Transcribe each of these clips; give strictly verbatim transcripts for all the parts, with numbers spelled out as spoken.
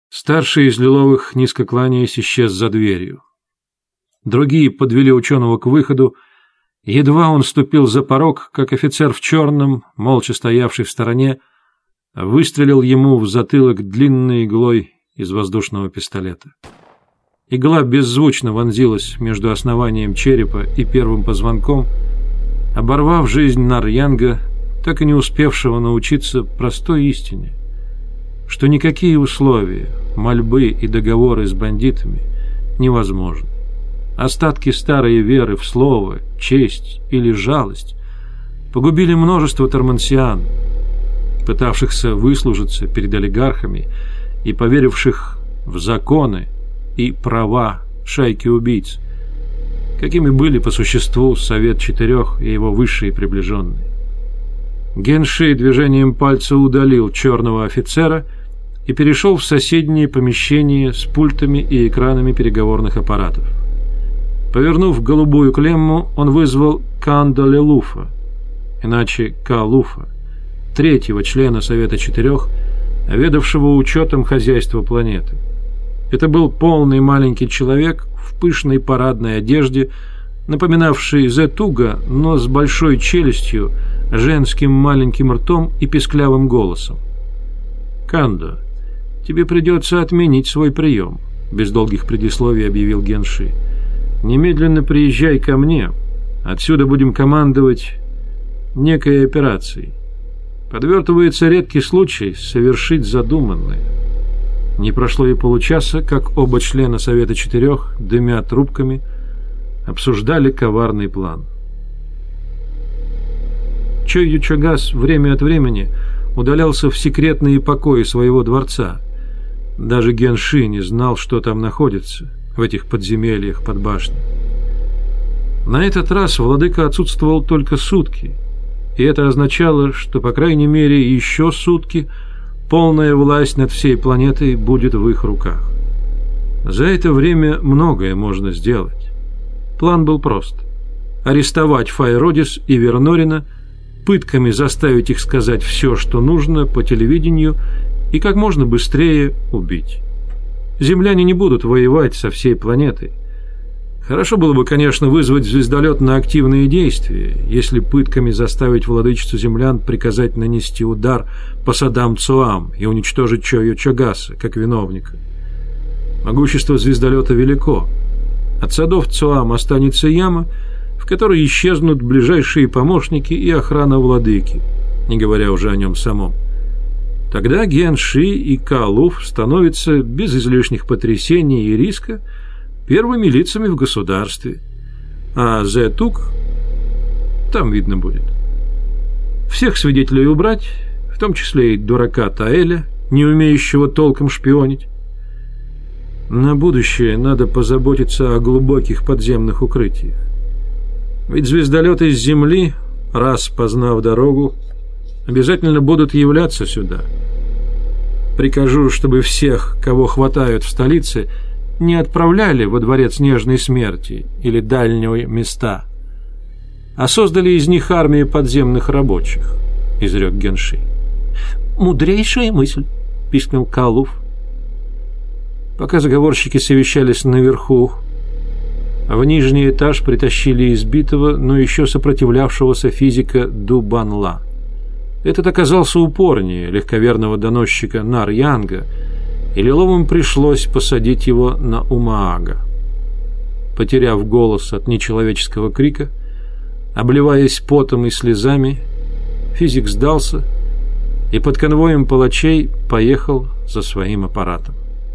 Старший из Лиловых, низко кланяясь, исчез за дверью. Другие подвели ученого к выходу. Едва он ступил за порог, как офицер в черном, молча стоявший в стороне, выстрелил ему в затылок длинной иглой из воздушного пистолета. Игла беззвучно вонзилась между основанием черепа и первым позвонком, оборвав жизнь Нар-Янга, так и не успевшего научиться простой истине, что никакие условия, мольбы и договоры с бандитами невозможны. Остатки старой веры в слово, честь или жалость погубили множество тормансиан, пытавшихся выслужиться перед олигархами и поверивших в законы и права шайки убийц, какими были по существу Совет Четырех и его высшие приближенные. Генши движением пальца удалил черного офицера и перешел в соседнее помещение с пультами и экранами переговорных аппаратов. Повернув голубую клемму, он вызвал Канда Лелуфа, иначе Калуфа, третьего члена Совета Четырех, ведавшего учетом хозяйства планеты. Это был полный маленький человек в пышной парадной одежде, напоминавший Зетуга, но с большой челюстью, женским маленьким ртом и писклявым голосом. «Кандо, тебе придется отменить свой прием», — без долгих предисловий объявил Генши. «Немедленно приезжай ко мне. Отсюда будем командовать некой операцией. Подвертывается редкий случай совершить задуманное». Не прошло и получаса, как оба члена Совета Четырех, дымя трубками, обсуждали коварный план. Чойю Чогас время от времени удалялся в секретные покои своего дворца. Даже Генши не знал, что там находится, в этих подземельях под башней. На этот раз владыка отсутствовал только сутки, и это означало, что, по крайней мере, еще сутки полная власть над всей планетой будет в их руках. За это время многое можно сделать. План был прост: арестовать Файродис и Вернорина, пытками заставить их сказать все, что нужно по телевидению, и как можно быстрее убить. Земляне не будут воевать со всей планетой. Хорошо было бы, конечно, вызвать звездолет на активные действия, если пытками заставить владычицу землян приказать нанести удар по Садам Цуам и уничтожить Чойю Чогаса как виновника. Могущество звездолета велико. От садов Цуам останется яма, в которой исчезнут ближайшие помощники и охрана владыки, не говоря уже о нем самом. Тогда Генши и Калуф становятся без излишних потрясений и риска первыми лицами в государстве, а Зетуг там видно будет. Всех свидетелей убрать, в том числе и дурака Таэля, не умеющего толком шпионить. На будущее надо позаботиться о глубоких подземных укрытиях. Ведь звездолеты с Земли, раз познав дорогу, обязательно будут являться сюда. Прикажу, чтобы всех, кого хватают в столице, не отправляли во дворец Нежной Смерти или дальние места, а создали из них армию подземных рабочих, — изрек Генши. «Мудрейшая мысль», — пискнул Калуф. Пока заговорщики совещались наверху, в нижний этаж притащили избитого, но еще сопротивлявшегося физика Дубанла. Этот оказался упорнее легковерного доносчика Нар-Янга, и Лиловым пришлось посадить его на Умаага. Потеряв голос от нечеловеческого крика, обливаясь потом и слезами, физик сдался и под конвоем палачей поехал за своим аппаратом.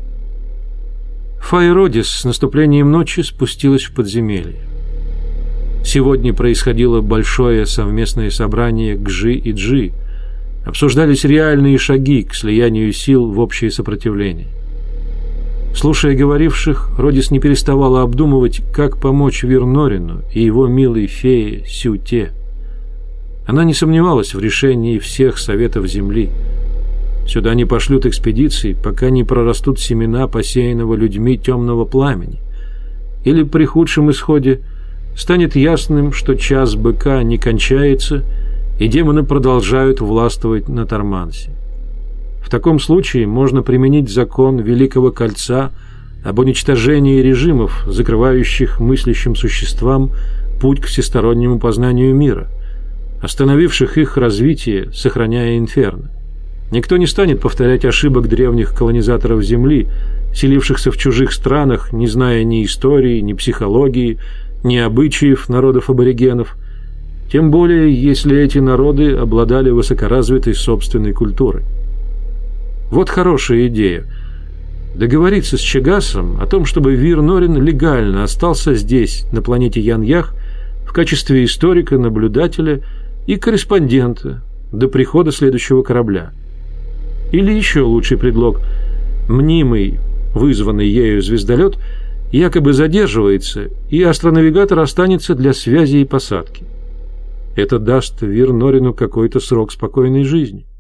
Файродис с наступлением ночи спустилась в подземелье. Сегодня происходило большое совместное собрание Гжи и Джи. Обсуждались реальные шаги к слиянию сил в общее сопротивление. Слушая говоривших, Родис не переставала обдумывать, как помочь Вернорину и его милой фее Сюте. Она не сомневалась в решении всех советов Земли. Сюда не пошлют экспедиции, пока не прорастут семена посеянного людьми темного пламени. Или при худшем исходе станет ясным, что час быка не кончается, и демоны продолжают властвовать на Тормансе. В таком случае можно применить закон Великого Кольца об уничтожении режимов, закрывающих мыслящим существам путь к всестороннему познанию мира, остановивших их развитие, сохраняя инферно. Никто не станет повторять ошибок древних колонизаторов Земли, селившихся в чужих странах, не зная ни истории, ни психологии, ни обычаев народов-аборигенов, тем более, если эти народы обладали высокоразвитой собственной культурой. Вот хорошая идея – договориться с Чагасом о том, чтобы Вир Норин легально остался здесь, на планете Ян-Ях, в качестве историка, наблюдателя и корреспондента до прихода следующего корабля. Или еще лучший предлог – мнимый, вызванный ею звездолет якобы задерживается, и астронавигатор останется для связи и посадки. Это даст Вир Норину какой-то срок спокойной жизни.